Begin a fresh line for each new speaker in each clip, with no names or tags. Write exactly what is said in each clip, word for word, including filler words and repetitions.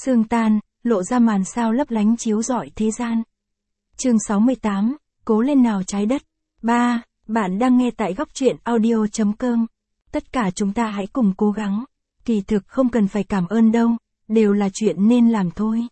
Sương tan, lộ ra màn sao lấp lánh chiếu rọi thế gian. Chương sáu mươi tám, cố lên nào trái đất. ba. Bạn đang nghe tại góc truyện audio chấm com. Tất cả chúng ta hãy cùng cố gắng. Kỳ thực không cần phải cảm ơn đâu, đều là chuyện nên làm thôi.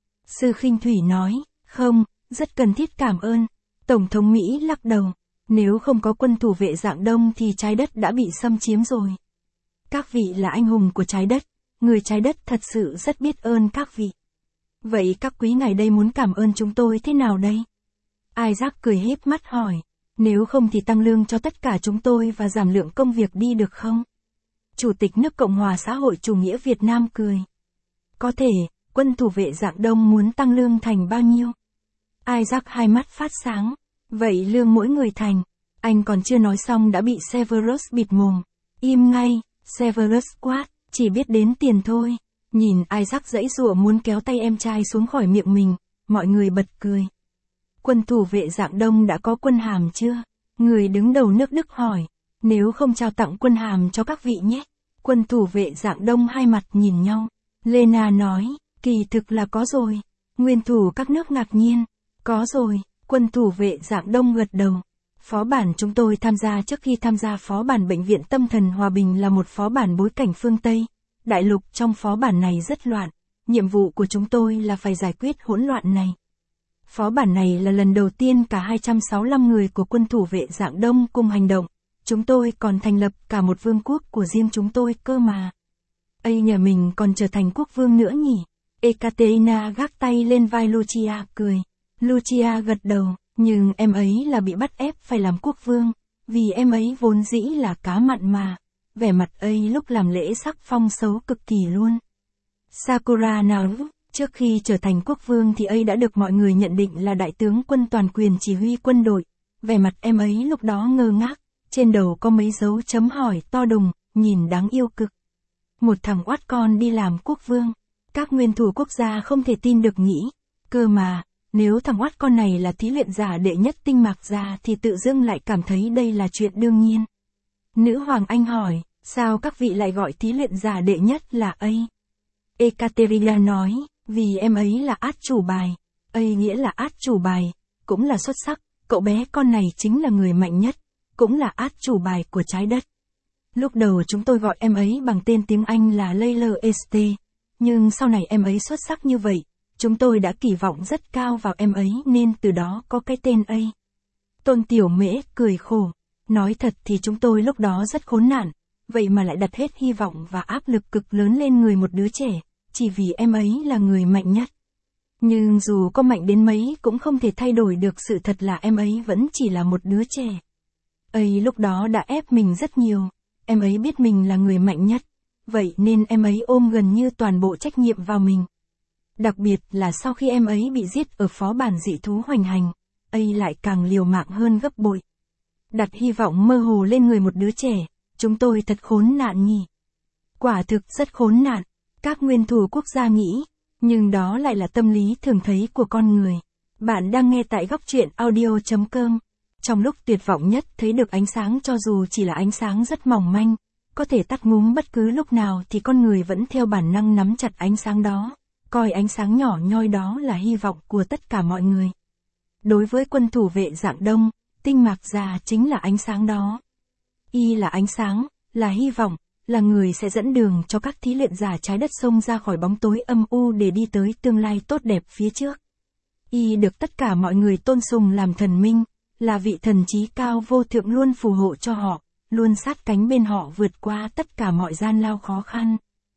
Sư Khinh Thủy nói, không, rất cần thiết cảm ơn. Tổng thống Mỹ lắc đầu, nếu không có quân thủ vệ Dạng Đông thì trái đất đã bị xâm chiếm rồi. Các vị là anh hùng của trái đất, người trái đất thật sự rất biết ơn các vị. Vậy các quý ngài đây muốn cảm ơn chúng tôi thế nào đây? Isaac cười híp mắt hỏi, nếu không thì tăng lương cho tất cả chúng tôi và giảm lượng công việc đi được không? Chủ tịch nước Cộng hòa xã hội chủ nghĩa Việt Nam cười. Có thể, quân thủ vệ Dạng Đông muốn tăng lương thành bao nhiêu? Isaac hai mắt phát sáng. Vậy lương mỗi người thành. Anh còn chưa nói xong đã bị Severus bịt mồm. Im ngay, Severus quát, chỉ biết đến tiền thôi. Nhìn Isaac giãy giụa muốn kéo tay em trai xuống khỏi miệng mình, mọi người bật cười. Quân thủ vệ Dạng Đông đã có quân hàm chưa? Người đứng đầu nước Đức hỏi. Nếu không trao tặng quân hàm cho các vị nhé. Quân thủ vệ Dạng Đông hai mặt nhìn nhau. Lena nói, kỳ thực là có rồi. Nguyên thủ các nước ngạc nhiên. Có rồi, quân thủ vệ Dạng Đông gật đầu. Phó bản chúng tôi tham gia trước khi tham gia phó bản Bệnh viện Tâm thần Hòa bình là một phó bản bối cảnh phương Tây. Đại lục trong phó bản này rất loạn. Nhiệm vụ của chúng tôi là phải giải quyết hỗn loạn này. Phó bản này là lần đầu tiên cả hai trăm sáu mươi lăm người của quân thủ vệ Dạng Đông cùng hành động. Chúng tôi còn thành lập cả một vương quốc của riêng chúng tôi cơ mà. Ây nhà mình còn trở thành quốc vương nữa nhỉ? Ekaterina gác tay lên vai Lucia cười. Lucia gật đầu, nhưng em ấy là bị bắt ép phải làm quốc vương, vì em ấy vốn dĩ là cá mặn mà. Vẻ mặt ấy lúc làm lễ sắc phong xấu cực kỳ luôn. Sakura nào, trước khi trở thành quốc vương thì ấy đã được mọi người nhận định là đại tướng quân toàn quyền chỉ huy quân đội. Vẻ mặt em ấy lúc đó ngơ ngác, trên đầu có mấy dấu chấm hỏi to đùng, nhìn đáng yêu cực. Một thằng oát con đi làm quốc vương. Các nguyên thủ quốc gia không thể tin được nghĩ, cơ mà, nếu thằng oát con này là thí luyện giả đệ nhất tinh mạc gia thì tự dưng lại cảm thấy đây là chuyện đương nhiên. Nữ hoàng Anh hỏi, sao các vị lại gọi thí luyện giả đệ nhất là ấy? Ekaterina nói, vì em ấy là át chủ bài. Ấy nghĩa là át chủ bài, cũng là xuất sắc, cậu bé con này chính là người mạnh nhất, cũng là át chủ bài của trái đất. Lúc đầu chúng tôi gọi em ấy bằng tên tiếng Anh là Layla Este, nhưng sau này em ấy xuất sắc như vậy, chúng tôi đã kỳ vọng rất cao vào em ấy nên từ đó có cái tên ấy. Tôn Tiểu Mễ cười khổ, nói thật thì chúng tôi lúc đó rất khốn nạn, vậy mà lại đặt hết hy vọng và áp lực cực lớn lên người một đứa trẻ, chỉ vì em ấy là người mạnh nhất. Nhưng dù có mạnh đến mấy cũng không thể thay đổi được sự thật là em ấy vẫn chỉ là một đứa trẻ. Ấy lúc đó đã ép mình rất nhiều, em ấy biết mình là người mạnh nhất, vậy nên em ấy ôm gần như toàn bộ trách nhiệm vào mình. Đặc biệt là sau khi em ấy bị giết ở phó bản dị thú hoành hành, ấy lại càng liều mạng hơn gấp bội. Đặt hy vọng mơ hồ lên người một đứa trẻ, chúng tôi thật khốn nạn nhỉ. Quả thực rất khốn nạn, các nguyên thủ quốc gia nghĩ, nhưng đó lại là tâm lý thường thấy của con người. Bạn đang nghe tại góc truyện audio chấm com. Trong lúc tuyệt vọng nhất thấy được ánh sáng cho dù chỉ là ánh sáng rất mỏng manh, có thể tắt ngúm bất cứ lúc nào thì con người vẫn theo bản năng nắm chặt ánh sáng đó, coi ánh sáng nhỏ nhoi đó là hy vọng của tất cả mọi người. Đối với quân thủ vệ Dạng Đông, tinh mạc gia chính là ánh sáng đó. Y là ánh sáng, là hy vọng, là người sẽ dẫn đường cho các thí luyện giả trái đất xông ra khỏi bóng tối âm u để đi tới tương lai tốt đẹp phía trước. Y được tất cả mọi người tôn sùng làm thần minh, là vị thần trí cao vô thượng luôn phù hộ cho họ, luôn sát cánh bên họ vượt qua tất cả mọi gian lao khó khăn.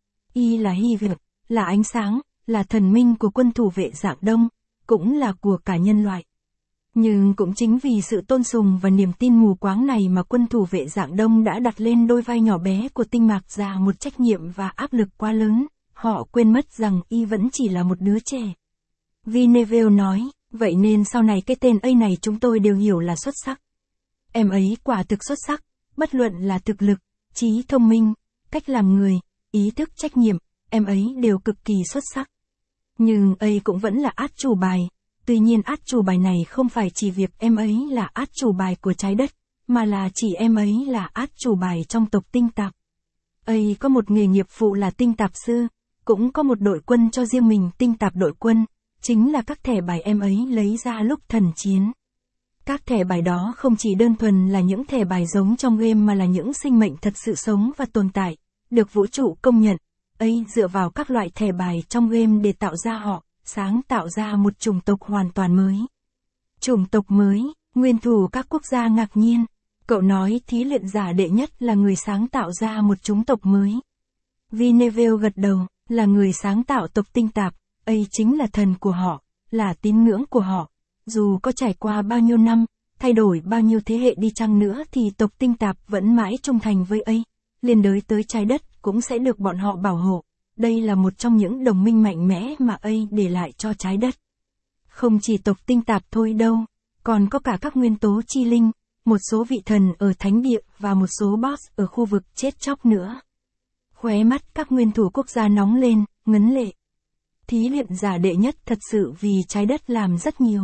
Y là hy vọng, là ánh sáng, là thần minh của quân thủ vệ Dạng Đông, cũng là của cả nhân loại. Nhưng cũng chính vì sự tôn sùng và niềm tin mù quáng này mà quân thủ vệ Dạng Đông đã đặt lên đôi vai nhỏ bé của tinh mạc gia một trách nhiệm và áp lực quá lớn, họ quên mất rằng y vẫn chỉ là một đứa trẻ. Vineville nói, vậy nên sau này cái tên ấy này chúng tôi đều hiểu là xuất sắc. Em ấy quả thực xuất sắc, bất luận là thực lực, trí thông minh, cách làm người, ý thức trách nhiệm, em ấy đều cực kỳ xuất sắc. Nhưng ấy cũng vẫn là át chủ bài, tuy nhiên át chủ bài này không phải chỉ việc em ấy là át chủ bài của trái đất, mà là chỉ em ấy là át chủ bài trong tộc tinh tạp. Ấy có một nghề nghiệp phụ là tinh tạp sư, cũng có một đội quân cho riêng mình, tinh tạp đội quân, chính là các thẻ bài em ấy lấy ra lúc thần chiến. Các thẻ bài đó không chỉ đơn thuần là những thẻ bài giống trong game mà là những sinh mệnh thật sự sống và tồn tại, được vũ trụ công nhận. ấy dựa vào các loại thẻ bài trong game để tạo ra họ, sáng tạo ra một chủng tộc hoàn toàn mới. Chủng tộc mới, nguyên thủ các quốc gia ngạc nhiên. Cậu nói thí luyện giả đệ nhất là người sáng tạo ra một chủng tộc mới. Vineville gật đầu, là người sáng tạo tộc tinh tạp, ấy chính là thần của họ, là tín ngưỡng của họ. Dù có trải qua bao nhiêu năm, thay đổi bao nhiêu thế hệ đi chăng nữa thì tộc tinh tạp vẫn mãi trung thành với ấy, liên đới tới trái đất cũng sẽ được bọn họ bảo hộ. Đây là một trong những đồng minh mạnh mẽ mà ấy để lại cho trái đất. Không chỉ tộc tinh tạp thôi đâu, còn có cả các nguyên tố chi linh, một số vị thần ở thánh địa và một số boss ở khu vực chết chóc nữa. Khóe mắt các nguyên thủ quốc gia nóng lên, ngấn lệ. Thí luyện giả đệ nhất thật sự vì trái đất làm rất nhiều.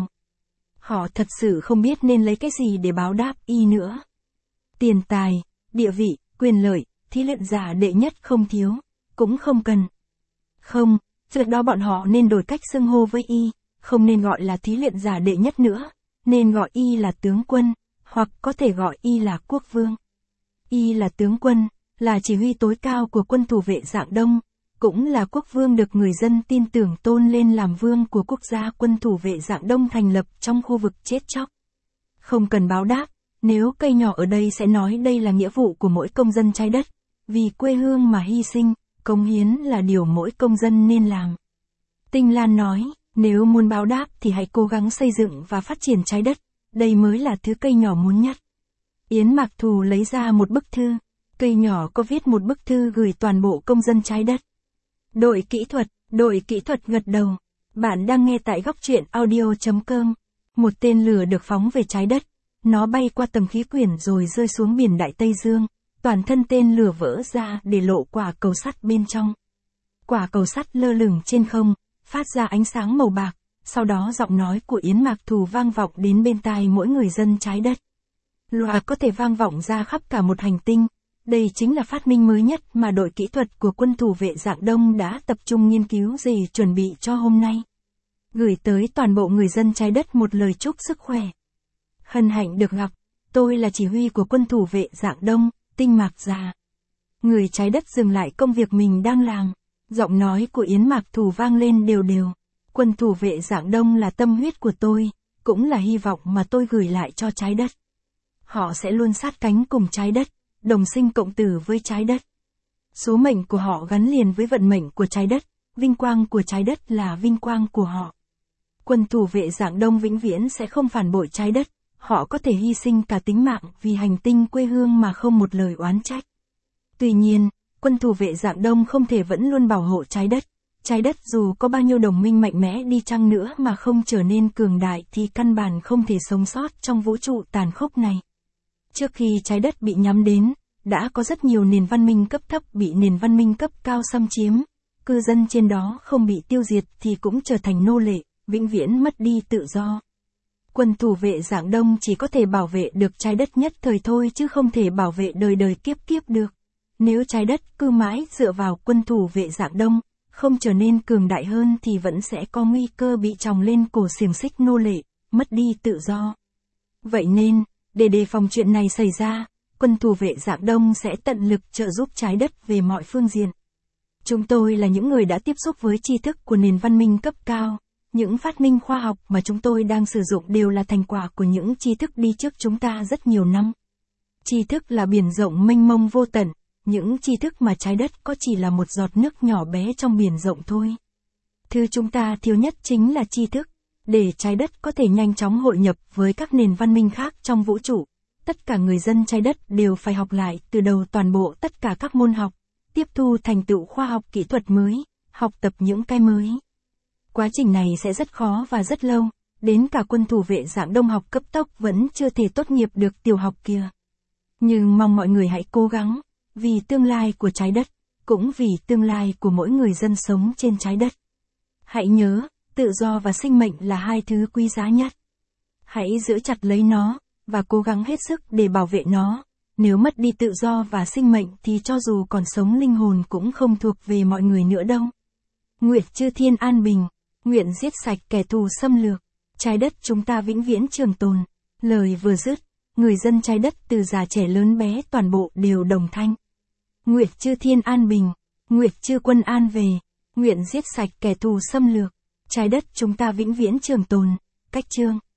Họ thật sự không biết nên lấy cái gì để báo đáp y nữa. Tiền tài, địa vị, quyền lợi, thí luyện giả đệ nhất không thiếu, cũng không cần. Không, trước đó bọn họ nên đổi cách xưng hô với y, không nên gọi là thí luyện giả đệ nhất nữa, nên gọi y là tướng quân, hoặc có thể gọi y là quốc vương. Y là tướng quân, là chỉ huy tối cao của quân thủ vệ Dạng Đông, cũng là quốc vương được người dân tin tưởng tôn lên làm vương của quốc gia quân thủ vệ Dạng Đông thành lập trong khu vực chết chóc. Không cần báo đáp, nếu cây nhỏ ở đây sẽ nói đây là nghĩa vụ của mỗi công dân trái đất, vì quê hương mà hy sinh, cống hiến là điều mỗi công dân nên làm. Tinh Lan nói, nếu muốn báo đáp thì hãy cố gắng xây dựng và phát triển trái đất, đây mới là thứ cây nhỏ muốn nhất. Yến Mạc Thù lấy ra một bức thư, cây nhỏ có viết một bức thư gửi toàn bộ công dân trái đất. Đội kỹ thuật, đội kỹ thuật gật đầu. Bạn đang nghe tại góc truyện audio chấm com. Một tên lửa được phóng về trái đất. Nó bay qua tầng khí quyển rồi rơi xuống biển Đại Tây Dương. Toàn thân tên lửa vỡ ra để lộ quả cầu sắt bên trong. Quả cầu sắt lơ lửng trên không, phát ra ánh sáng màu bạc. Sau đó giọng nói của Yến Mạc Thù vang vọng đến bên tai mỗi người dân trái đất. Loa có thể vang vọng ra khắp cả một hành tinh. Đây chính là phát minh mới nhất mà đội kỹ thuật của quân thủ vệ Dạng Đông đã tập trung nghiên cứu để chuẩn bị cho hôm nay. Gửi tới toàn bộ người dân trái đất một lời chúc sức khỏe. Hân hạnh được gặp, tôi là chỉ huy của quân thủ vệ Dạng Đông, Tinh Mạc Già. Người trái đất dừng lại công việc mình đang làm. Giọng nói của Yến Mạc Thù vang lên đều đều. Quân thủ vệ Dạng Đông là tâm huyết của tôi, cũng là hy vọng mà tôi gửi lại cho trái đất. Họ sẽ luôn sát cánh cùng trái đất, đồng sinh cộng tử với trái đất. Số mệnh của họ gắn liền với vận mệnh của trái đất, vinh quang của trái đất là vinh quang của họ. Quân thủ vệ Dạng Đông vĩnh viễn sẽ không phản bội trái đất, họ có thể hy sinh cả tính mạng vì hành tinh quê hương mà không một lời oán trách. Tuy nhiên, quân thủ vệ Dạng Đông không thể vẫn luôn bảo hộ trái đất. Trái đất dù có bao nhiêu đồng minh mạnh mẽ đi chăng nữa mà không trở nên cường đại thì căn bản không thể sống sót trong vũ trụ tàn khốc này. Trước khi trái đất bị nhắm đến, đã có rất nhiều nền văn minh cấp thấp bị nền văn minh cấp cao xâm chiếm. Cư dân trên đó không bị tiêu diệt thì cũng trở thành nô lệ, vĩnh viễn mất đi tự do. Quân thủ vệ Dạng Đông chỉ có thể bảo vệ được trái đất nhất thời thôi chứ không thể bảo vệ đời đời kiếp kiếp được. Nếu trái đất cứ mãi dựa vào quân thủ vệ Dạng Đông, không trở nên cường đại hơn thì vẫn sẽ có nguy cơ bị tròng lên cổ xiềng xích nô lệ, mất đi tự do. Vậy nên, để đề phòng chuyện này xảy ra, quân thủ vệ Dạng Đông sẽ tận lực trợ giúp trái đất về mọi phương diện. Chúng tôi là những người đã tiếp xúc với tri thức của nền văn minh cấp cao. Những phát minh khoa học mà chúng tôi đang sử dụng đều là thành quả của những tri thức đi trước chúng ta rất nhiều năm. Tri thức là biển rộng mênh mông vô tận, những tri thức mà trái đất có chỉ là một giọt nước nhỏ bé trong biển rộng thôi. Thứ chúng ta thiếu nhất chính là tri thức, để trái đất có thể nhanh chóng hội nhập với các nền văn minh khác trong vũ trụ. Tất cả người dân trái đất đều phải học lại từ đầu toàn bộ tất cả các môn học, tiếp thu thành tựu khoa học kỹ thuật mới, học tập những cái mới. Quá trình này sẽ rất khó và rất lâu, đến cả quân thủ vệ Dạng Đông học cấp tốc vẫn chưa thể tốt nghiệp được tiểu học kia. Nhưng mong mọi người hãy cố gắng, vì tương lai của trái đất, cũng vì tương lai của mỗi người dân sống trên trái đất. Hãy nhớ, tự do và sinh mệnh là hai thứ quý giá nhất. Hãy giữ chặt lấy nó, và cố gắng hết sức để bảo vệ nó. Nếu mất đi tự do và sinh mệnh thì cho dù còn sống linh hồn cũng không thuộc về mọi người nữa đâu. Nguyệt chư thiên an bình. Nguyện giết sạch kẻ thù xâm lược. Trái đất chúng ta vĩnh viễn trường tồn. Lời vừa dứt, người dân trái đất từ già trẻ lớn bé toàn bộ đều đồng thanh. Nguyệt chư thiên an bình. Nguyệt chư quân an về. Nguyện giết sạch kẻ thù xâm lược. Trái đất chúng ta vĩnh viễn trường tồn. Cách chương.